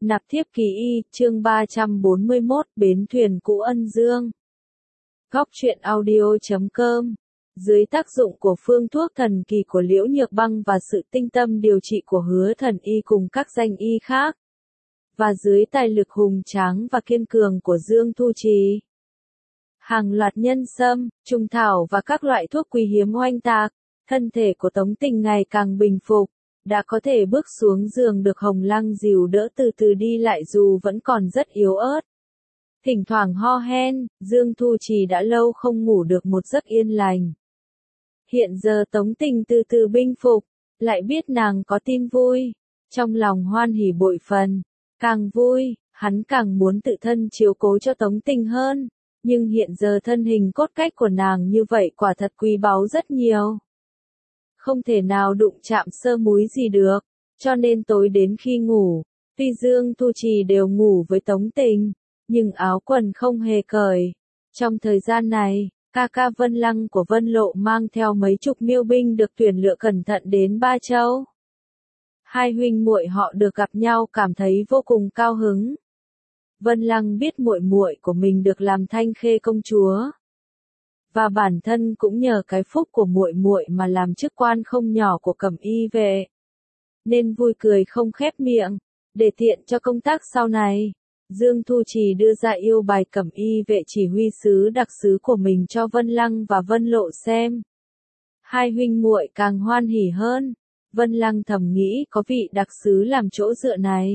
Nạp thiếp ký y, chương 341, bến thuyền cũ Ân Dương. Góc truyện audio.com. Dưới tác dụng của phương thuốc thần kỳ của Liễu Nhược Băng và sự tinh tâm điều trị của Hứa Thần Y cùng các danh y khác, và dưới tài lực hùng tráng và kiên cường của Dương Thu Trì, hàng loạt nhân sâm, trùng thảo và các loại thuốc quý hiếm oanh tạc, thân thể của Tống Tình ngày càng bình phục, đã có thể bước xuống giường được Hồng Lăng dìu đỡ từ từ đi lại dù vẫn còn rất yếu ớt. Thỉnh thoảng ho hen, Dương Thu Trì đã lâu không ngủ được một giấc yên lành. Hiện giờ Tống Tình từ từ bình phục, lại biết nàng có tin vui, trong lòng hoan hỉ bội phần, càng vui, hắn càng muốn tự thân chiếu cố cho Tống Tình hơn, nhưng hiện giờ thân hình cốt cách của nàng như vậy quả thật quý báu rất nhiều. Không thể nào đụng chạm sơ múi gì được, cho nên tối đến khi ngủ, tuy Dương Thu Trì đều ngủ với Tống Tình, nhưng áo quần không hề cởi. Trong thời gian này, ca ca Vân Lăng của Vân Lộ mang theo mấy chục miêu binh được tuyển lựa cẩn thận đến Ba Châu. Hai huynh muội họ được gặp nhau cảm thấy vô cùng cao hứng. Vân Lăng biết muội muội của mình được làm Thanh Khê công chúa, và bản thân cũng nhờ cái phúc của muội muội mà làm chức quan không nhỏ của Cẩm Y vệ, nên vui cười không khép miệng. Để tiện cho công tác sau này, Dương Thu Trì đưa ra yêu bài Cẩm Y vệ chỉ huy sứ đặc sứ của mình cho Vân Lăng và Vân Lộ xem. Hai huynh muội càng hoan hỉ hơn. Vân Lăng thầm nghĩ có vị đặc sứ làm chỗ dựa này,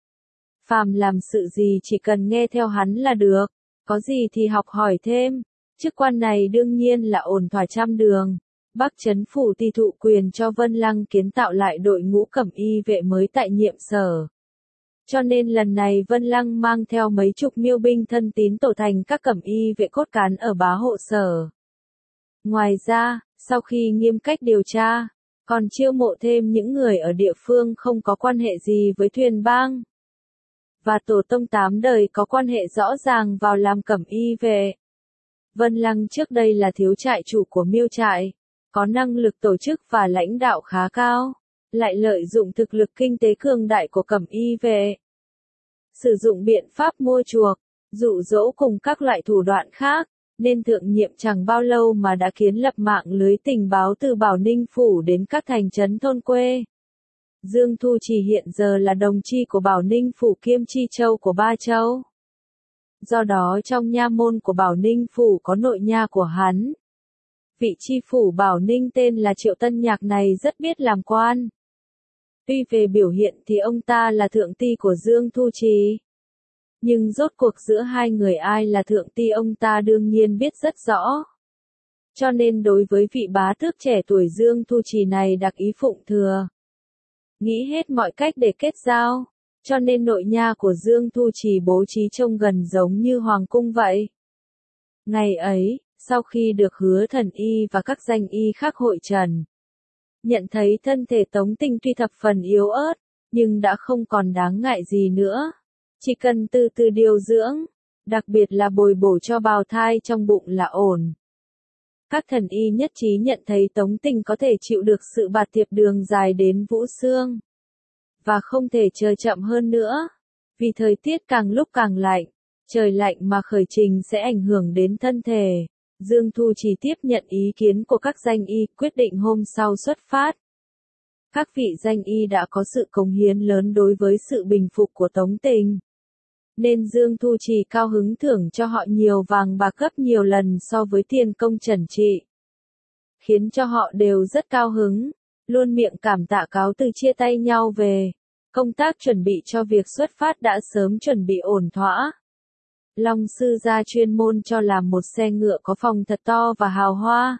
phàm làm sự gì chỉ cần nghe theo hắn là được, có gì thì học hỏi thêm. Chức quan này đương nhiên là ổn thỏa trăm đường. Bắc Trấn Phủ ti thụ quyền cho Vân Lăng kiến tạo lại đội ngũ Cẩm Y vệ mới tại nhiệm sở. Cho nên lần này Vân Lăng mang theo mấy chục miêu binh thân tín tổ thành các Cẩm Y vệ cốt cán ở bá hộ sở. Ngoài ra, sau khi nghiêm cách điều tra, còn chiêu mộ thêm những người ở địa phương không có quan hệ gì với Thuyền Bang, và tổ tông 8 đời có quan hệ rõ ràng vào làm Cẩm Y vệ. Vân Lăng trước đây là thiếu trại chủ của miêu trại, có năng lực tổ chức và lãnh đạo khá cao, lại lợi dụng thực lực kinh tế cường đại của Cẩm Y vệ, sử dụng biện pháp mua chuộc, dụ dỗ cùng các loại thủ đoạn khác, nên thượng nhiệm chẳng bao lâu mà đã kiến lập mạng lưới tình báo từ Bảo Ninh Phủ đến các thành trấn thôn quê. Dương Thu Trì hiện giờ là đồng chi của Bảo Ninh Phủ kiêm chi châu của Ba Châu. Do đó trong nha môn của Bảo Ninh Phủ có nội nha của hắn. Vị chi phủ Bảo Ninh tên là Triệu Tân Nhạc này rất biết làm quan. Tuy về biểu hiện thì ông ta là thượng ti của Dương Thu Trì, nhưng rốt cuộc giữa hai người ai là thượng ti ông ta đương nhiên biết rất rõ. Cho nên đối với vị bá tước trẻ tuổi Dương Thu Trì này đặc ý phụng thừa, nghĩ hết mọi cách để kết giao, cho nên nội nha của Dương Thu Trì bố trí trông gần giống như hoàng cung vậy. Ngày ấy, sau khi được Hứa Thần Y và các danh y khác hội trần, nhận thấy thân thể Tống Tình tuy thập phần yếu ớt, nhưng đã không còn đáng ngại gì nữa. Chỉ cần từ từ điều dưỡng, đặc biệt là bồi bổ cho bào thai trong bụng là ổn. Các thần y nhất trí nhận thấy Tống Tình có thể chịu được sự bạt tiệp đường dài đến Vũ Xương, và không thể chờ chậm hơn nữa, vì thời tiết càng lúc càng lạnh, trời lạnh mà khởi trình sẽ ảnh hưởng đến thân thể. Dương Thu Trì tiếp nhận ý kiến của các danh y, quyết định hôm sau xuất phát. Các vị danh y đã có sự cống hiến lớn đối với sự bình phục của Tống Tình, nên Dương Thu Trì cao hứng thưởng cho họ nhiều vàng bạc gấp nhiều lần so với tiền công trần trị, khiến cho họ đều rất cao hứng, luôn miệng cảm tạ cáo từ chia tay nhau về. Công tác chuẩn bị cho việc xuất phát đã sớm chuẩn bị ổn thỏa. Long sư gia chuyên môn cho làm một xe ngựa có phòng thật to và hào hoa.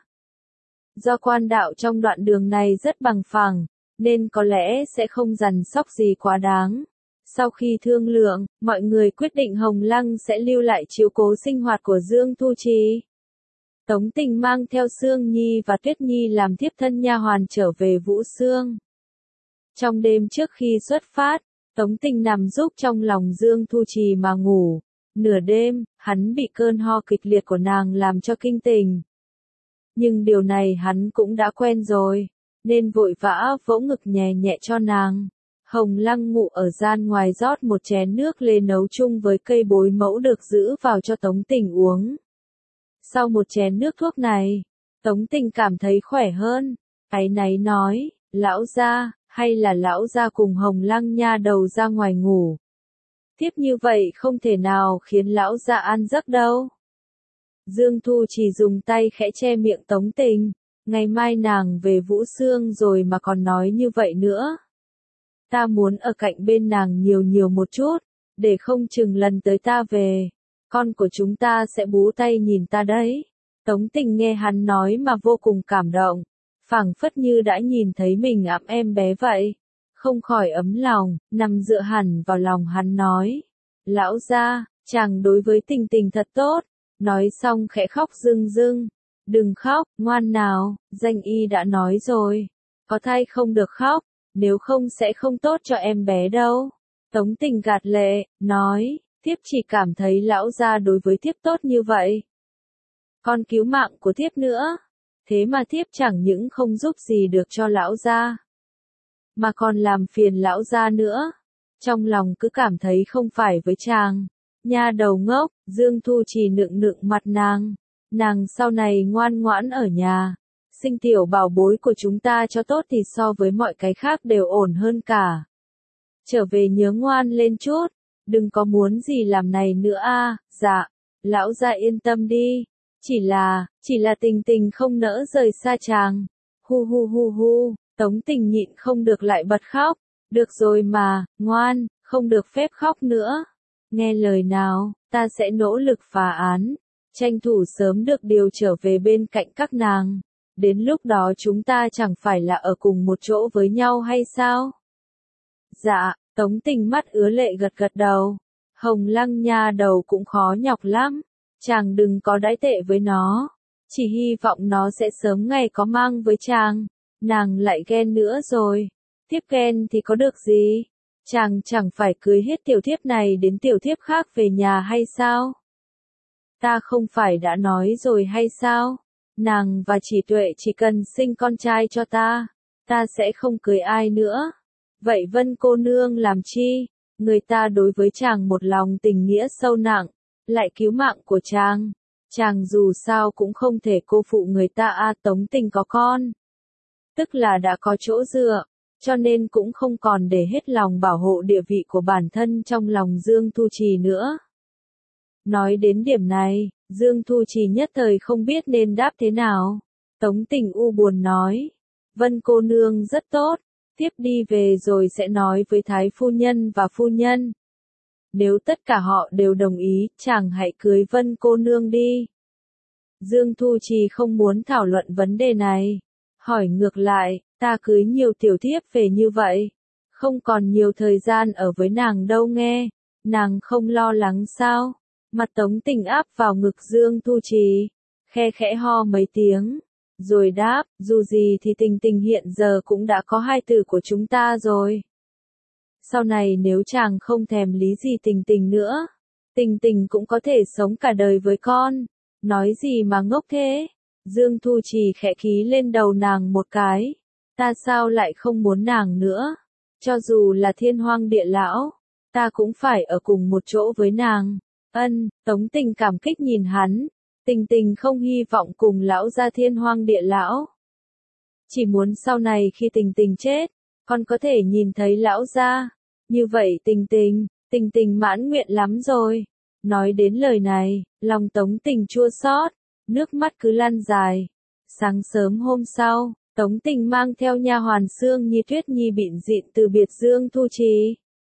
Do quan đạo trong đoạn đường này rất bằng phẳng, nên có lẽ sẽ không dằn sóc gì quá đáng. Sau khi thương lượng, mọi người quyết định Hồng Lăng sẽ lưu lại chiếu cố sinh hoạt của Dương Thu Trì. Tống Tình mang theo Sương Nhi và Tuyết Nhi làm thiếp thân nha hoàn trở về Vũ Xương. Trong đêm trước khi xuất phát, Tống Tình nằm giúp trong lòng Dương Thu Trì mà ngủ. Nửa đêm, hắn bị cơn ho kịch liệt của nàng làm cho kinh tỉnh. Nhưng điều này hắn cũng đã quen rồi, nên vội vã vỗ ngực nhẹ nhẹ cho nàng. Hồng Lăng ngụ ở gian ngoài rót một chén nước lên nấu chung với cây bối mẫu được giữ vào cho Tống Tình uống. Sau một chén nước thuốc này, Tống Tình cảm thấy khỏe hơn, áy náy nói, lão gia, hay là lão gia cùng Hồng Lăng nha đầu ra ngoài ngủ. Tiếp như vậy không thể nào khiến lão gia an giấc đâu. Dương Thu chỉ dùng tay khẽ che miệng Tống Tình, ngày mai nàng về Vũ Xương rồi mà còn nói như vậy nữa. Ta muốn ở cạnh bên nàng nhiều nhiều một chút, để không chừng lần tới ta về, con của chúng ta sẽ bú tay nhìn ta đấy. Tống Tình nghe hắn nói mà vô cùng cảm động, phảng phất như đã nhìn thấy mình ẵm em bé vậy, không khỏi ấm lòng, nằm dựa hẳn vào lòng hắn nói. Lão gia, chàng đối với Tình Tình thật tốt, nói xong khẽ khóc rưng rưng. Đừng khóc, ngoan nào, danh y đã nói rồi, có thai không được khóc, nếu không sẽ không tốt cho em bé đâu. Tống Tình gạt lệ, nói, thiếp chỉ cảm thấy lão gia đối với thiếp tốt như vậy. Còn cứu mạng của thiếp nữa, thế mà thiếp chẳng những không giúp gì được cho lão gia, mà còn làm phiền lão gia nữa. Trong lòng cứ cảm thấy không phải với chàng. Nha đầu ngốc, Dương Thu chỉ nựng nựng mặt nàng sau này ngoan ngoãn ở nhà, sinh tiểu bảo bối của chúng ta cho tốt thì so với mọi cái khác đều ổn hơn cả. Trở về nhớ ngoan lên chút, đừng có muốn gì làm này nữa a. Dạ, lão gia yên tâm đi, chỉ là Tình Tình không nỡ rời xa chàng. Hu hu hu hu, Tống Tình nhịn không được lại bật khóc, được rồi mà, ngoan, không được phép khóc nữa. Nghe lời nào, ta sẽ nỗ lực phá án, tranh thủ sớm được điều trở về bên cạnh các nàng. Đến lúc đó chúng ta chẳng phải là ở cùng một chỗ với nhau hay sao? Dạ, Tống Tình mắt ứa lệ gật gật đầu. Hồng Lăng nha đầu cũng khó nhọc lắm, chàng đừng có đãi tệ với nó, chỉ hy vọng nó sẽ sớm ngày có mang với chàng. Nàng lại ghen nữa rồi, tiếp ghen thì có được gì? Chàng chẳng phải cưới hết tiểu thiếp này đến tiểu thiếp khác về nhà hay sao? Ta không phải đã nói rồi hay sao? Nàng và Chỉ Tuệ chỉ cần sinh con trai cho ta sẽ không cưới ai nữa. Vậy Vân cô nương làm chi? Người ta đối với chàng một lòng tình nghĩa sâu nặng, lại cứu mạng của chàng dù sao cũng không thể cô phụ người ta a. Tống Tình có con, tức là đã có chỗ dựa, cho nên cũng không còn để hết lòng bảo hộ địa vị của bản thân trong lòng Dương Thu Trì nữa. Nói đến điểm này, Dương Thu Trì nhất thời không biết nên đáp thế nào. Tống Tình u buồn nói, Vân cô nương rất tốt, tiếp đi về rồi sẽ nói với Thái phu nhân và phu nhân. Nếu tất cả họ đều đồng ý, chàng hãy cưới Vân cô nương đi. Dương Thu Trì không muốn thảo luận vấn đề này, hỏi ngược lại, ta cưới nhiều tiểu thiếp về như vậy, không còn nhiều thời gian ở với nàng đâu nghe, nàng không lo lắng sao? Mặt Tống Tình áp vào ngực Dương Thu Trì, khe khẽ ho mấy tiếng, rồi đáp, dù gì thì Tình Tình hiện giờ cũng đã có hai tử của chúng ta rồi. Sau này nếu chàng không thèm lý gì Tình Tình nữa, Tình Tình cũng có thể sống cả đời với con. Nói gì mà ngốc thế? Dương Thu Trì khẽ ký lên đầu nàng một cái. Ta sao lại không muốn nàng nữa? Cho dù là thiên hoang địa lão, ta cũng phải ở cùng một chỗ với nàng. Ân, Tống Tình cảm kích nhìn hắn. Tình Tình không hy vọng cùng lão ra thiên hoang địa lão. Chỉ muốn sau này khi Tình Tình chết, con có thể nhìn thấy lão ra. Như vậy Tình Tình mãn nguyện lắm rồi. Nói đến lời này, lòng Tống Tình chua xót, nước mắt cứ lăn dài. Sáng sớm hôm sau, Tống Tình mang theo nha hoàn Sương Nhi Tuyết Nhi bịn dịn từ biệt Dương Thu Trì,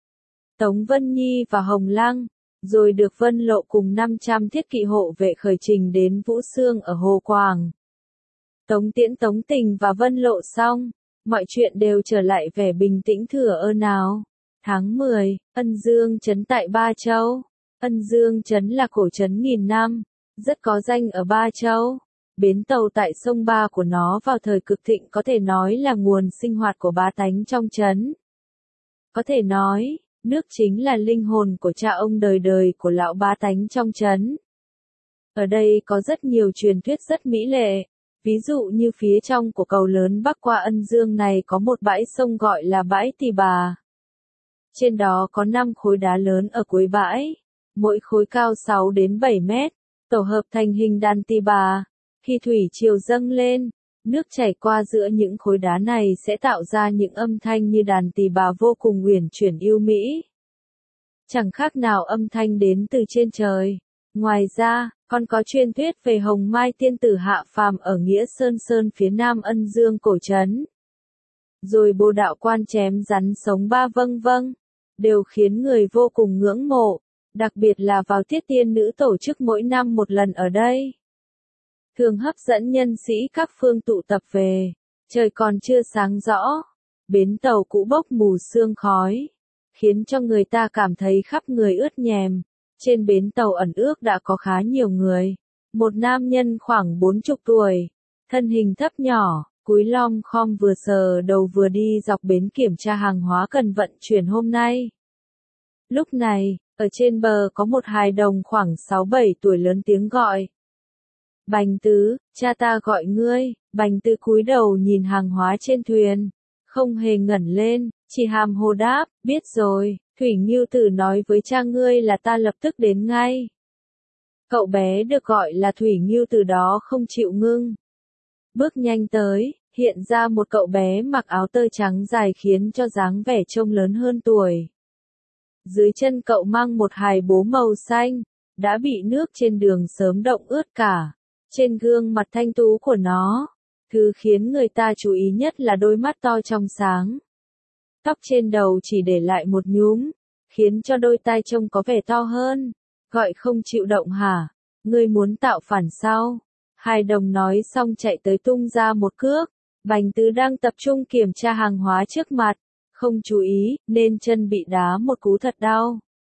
Tống Vân Nhi và Hồng Lăng, rồi được Vân Lộ cùng 500 thiết kỵ hộ vệ khởi trình đến Vũ Xương ở Hồ Quảng. Tống tiễn Tống Tình và Vân Lộ xong, mọi chuyện đều trở lại vẻ bình tĩnh thửa ơ nào. Tháng 10, Ân Dương trấn tại Ba Châu. Ân Dương trấn là cổ trấn nghìn năm, rất có danh ở Ba Châu. Bến tàu tại sông Ba của nó vào thời cực thịnh có thể nói là nguồn sinh hoạt của bá tánh trong trấn. Có thể nói, nước chính là linh hồn của cha ông đời đời của lão bá tánh trong trấn. Ở đây có rất nhiều truyền thuyết rất mỹ lệ, ví dụ như phía trong của cầu lớn bắc qua Ân Dương này có một bãi sông gọi là bãi Tỳ Bà. Trên đó có 5 khối đá lớn ở cuối bãi, mỗi khối cao 6 đến 7 mét, tổ hợp thành hình đàn tỳ bà. Khi thủy triều dâng lên, nước chảy qua giữa những khối đá này sẽ tạo ra những âm thanh như đàn tỳ bà vô cùng uyển chuyển yêu mỹ. Chẳng khác nào âm thanh đến từ trên trời. Ngoài ra, còn có truyền thuyết về Hồng Mai tiên tử hạ phàm ở Nghĩa Sơn Sơn phía nam Ân Dương cổ trấn. Rồi Bồ Đạo Quan chém rắn sống 3 vâng vâng, đều khiến người vô cùng ngưỡng mộ, đặc biệt là vào tiết tiên nữ tổ chức mỗi năm một lần ở đây. Thường hấp dẫn nhân sĩ các phương tụ tập về, trời còn chưa sáng rõ, bến tàu cũ bốc mù sương khói, khiến cho người ta cảm thấy khắp người ướt nhèm. Trên bến tàu ẩn ước đã có khá nhiều người. Một nam nhân khoảng 40 tuổi, thân hình thấp nhỏ, cúi lom khom vừa sờ đầu vừa đi dọc bến kiểm tra hàng hóa cần vận chuyển hôm nay. Lúc này, ở trên bờ có một hài đồng khoảng 6-7 tuổi lớn tiếng gọi. Bành Tứ, cha ta gọi ngươi. Bành Tứ cúi đầu nhìn hàng hóa trên thuyền, không hề ngẩng lên, chỉ hàm hồ đáp, biết rồi, Thủy Ngưu Tử nói với cha ngươi là ta lập tức đến ngay. Cậu bé được gọi là Thủy Ngưu Tử đó không chịu ngưng. Bước nhanh tới, hiện ra một cậu bé mặc áo tơ trắng dài khiến cho dáng vẻ trông lớn hơn tuổi. Dưới chân cậu mang một hài bố màu xanh, đã bị nước trên đường sớm động ướt cả. Trên gương mặt thanh tú của nó, thứ khiến người ta chú ý nhất là đôi mắt to trong sáng. Tóc trên đầu chỉ để lại một nhúm, khiến cho đôi tai trông có vẻ to hơn. Gọi không chịu động hả? Ngươi muốn tạo phản sao? Hài đồng nói xong chạy tới tung ra một cước. Bành Tứ đang tập trung kiểm tra hàng hóa trước mặt, không chú ý, nên chân bị đá một cú thật đau.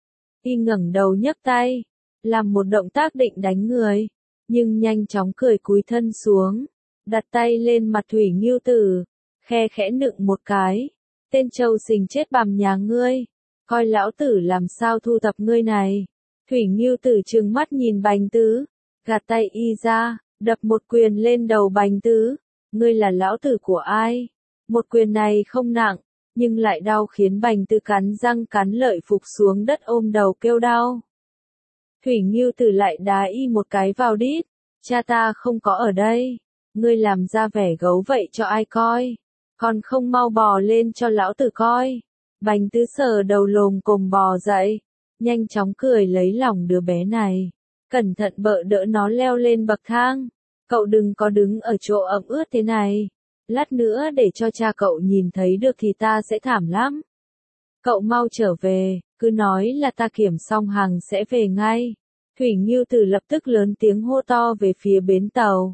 Y ngẩng đầu nhấc tay, làm một động tác định đánh người, nhưng nhanh chóng cười cúi thân xuống, đặt tay lên mặt Thủy Ngưu Tử, khe khẽ nựng một cái. Tên trâu xình chết bằm nhà ngươi, coi lão tử làm sao thu thập ngươi này. Thủy Ngưu Tử trừng mắt nhìn Bành Tứ, gạt tay y ra, đập một quyền lên đầu Bành Tứ. Ngươi là lão tử của ai? Một quyền này không nặng, nhưng lại đau khiến Bành Tứ cắn răng cắn lợi phục xuống đất ôm đầu kêu đau. Thủy Ngưu Tử lại đá y một cái vào đít, cha ta không có ở đây, ngươi làm ra vẻ gấu vậy cho ai coi, còn không mau bò lên cho lão tử coi. Bành Tứ sờ đầu lồm cồm bò dậy, nhanh chóng cười lấy lòng đứa bé này, cẩn thận bợ đỡ nó leo lên bậc thang. Cậu đừng có đứng ở chỗ ẩm ướt thế này, lát nữa để cho cha cậu nhìn thấy được thì ta sẽ thảm lắm. Cậu mau trở về, cứ nói là ta kiểm xong hàng sẽ về ngay. Thủy Ngưu Tử lập tức lớn tiếng hô to về phía bến tàu.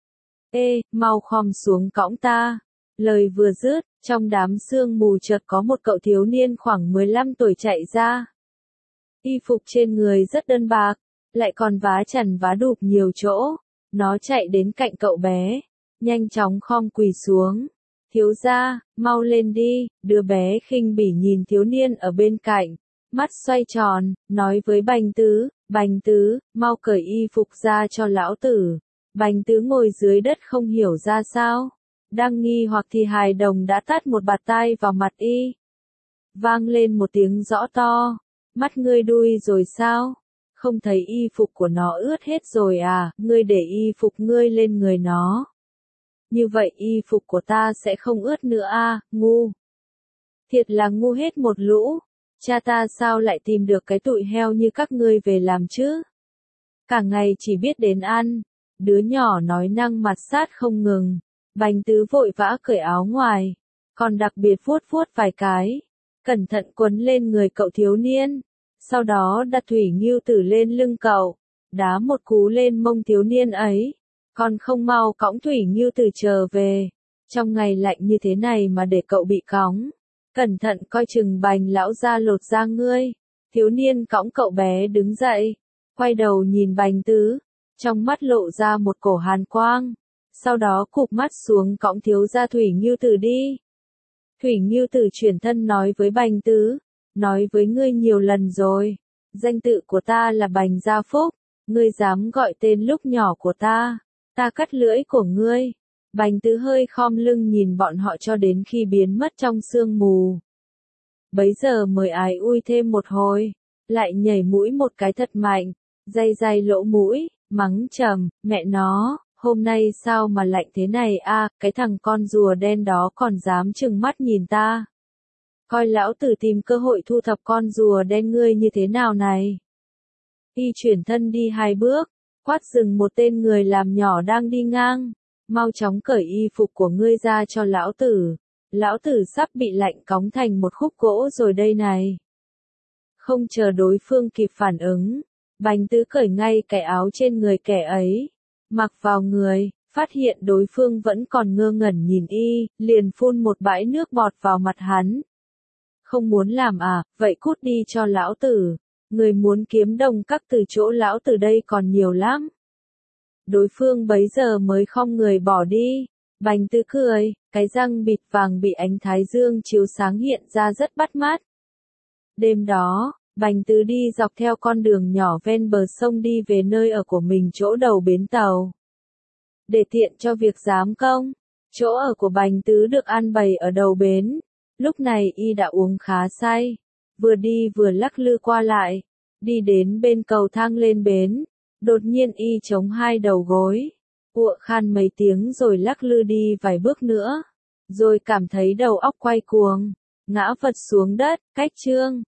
Ê, mau khom xuống cõng ta. Lời vừa dứt, trong đám sương mù chợt có một cậu thiếu niên khoảng 15 tuổi chạy ra. Y phục trên người rất đơn bạc, lại còn vá chằn vá đụp nhiều chỗ. Nó chạy đến cạnh cậu bé, nhanh chóng khom quỳ xuống. Thiếu gia, mau lên đi. Đứa bé khinh bỉ nhìn thiếu niên ở bên cạnh, mắt xoay tròn, nói với Bành Tứ, mau cởi y phục ra cho lão tử. Bành Tứ ngồi dưới đất không hiểu ra sao. Đang nghi hoặc thì hài đồng đã tát một bạt tai vào mặt y. Vang lên một tiếng rõ to. Mắt ngươi đuôi rồi sao? Không thấy y phục của nó ướt hết rồi à? Ngươi để y phục ngươi lên người nó. Như vậy y phục của ta sẽ không ướt nữa à? Ngu. Thiệt là ngu hết một lũ. Cha ta sao lại tìm được cái tụi heo như các ngươi về làm chứ? Cả ngày chỉ biết đến ăn. Đứa nhỏ nói năng mặt sát không ngừng. Bành Tứ vội vã cởi áo ngoài, còn đặc biệt vuốt vuốt vài cái, cẩn thận quấn lên người cậu thiếu niên, sau đó đặt Thủy Ngưu Tử lên lưng cậu, đá một cú lên mông thiếu niên ấy, còn không mau cõng Thủy Ngưu Tử trở về, trong ngày lạnh như thế này mà để cậu bị cõng, cẩn thận coi chừng Bành lão gia lột da ngươi. Thiếu niên cõng cậu bé đứng dậy, quay đầu nhìn Bành Tứ, trong mắt lộ ra một cổ hàn quang. Sau đó cụp mắt xuống cõng thiếu gia Thủy Ngưu Tử đi. Thủy Ngưu Tử chuyển thân nói với Bành Tứ, nói với ngươi nhiều lần rồi, danh tự của ta là Bành Gia Phúc, ngươi dám gọi tên lúc nhỏ của ta cắt lưỡi của ngươi. Bành Tứ hơi khom lưng nhìn bọn họ cho đến khi biến mất trong sương mù. bấy giờ mới ái ui thêm một hồi, lại nhảy mũi một cái thật mạnh, day lỗ mũi, mắng trầm, mẹ nó, hôm nay sao mà lạnh thế này a, cái thằng con rùa đen đó còn dám trừng mắt nhìn ta. Coi lão tử tìm cơ hội thu thập con rùa đen ngươi như thế nào này. Y chuyển thân đi 2 bước, quát dừng một tên người làm nhỏ đang đi ngang, mau chóng cởi y phục của ngươi ra cho lão tử sắp bị lạnh cóng thành một khúc gỗ rồi đây này. Không chờ đối phương kịp phản ứng, Bành Tứ cởi ngay cái áo trên người kẻ ấy, mặc vào người, phát hiện đối phương vẫn còn ngơ ngẩn nhìn y, liền phun một bãi nước bọt vào mặt hắn. Không muốn làm à, vậy cút đi cho lão tử, người muốn kiếm đồng các từ chỗ lão tử đây còn nhiều lắm. Đối phương bấy giờ mới khom người bỏ đi, Bành Tứ cười, cái răng bịt vàng bị ánh thái dương chiếu sáng hiện ra rất bắt mắt. Đêm đó, Bành Tứ đi dọc theo con đường nhỏ ven bờ sông đi về nơi ở của mình chỗ đầu bến tàu. Để tiện cho việc giám công, chỗ ở của Bành Tứ được an bày ở đầu bến. Lúc này y đã uống khá say, vừa đi vừa lắc lư qua lại, đi đến bên cầu thang lên bến, đột nhiên y chống 2 đầu gối, ụa khan mấy tiếng rồi lắc lư đi vài bước nữa, rồi cảm thấy đầu óc quay cuồng, ngã vật xuống đất, cách chương.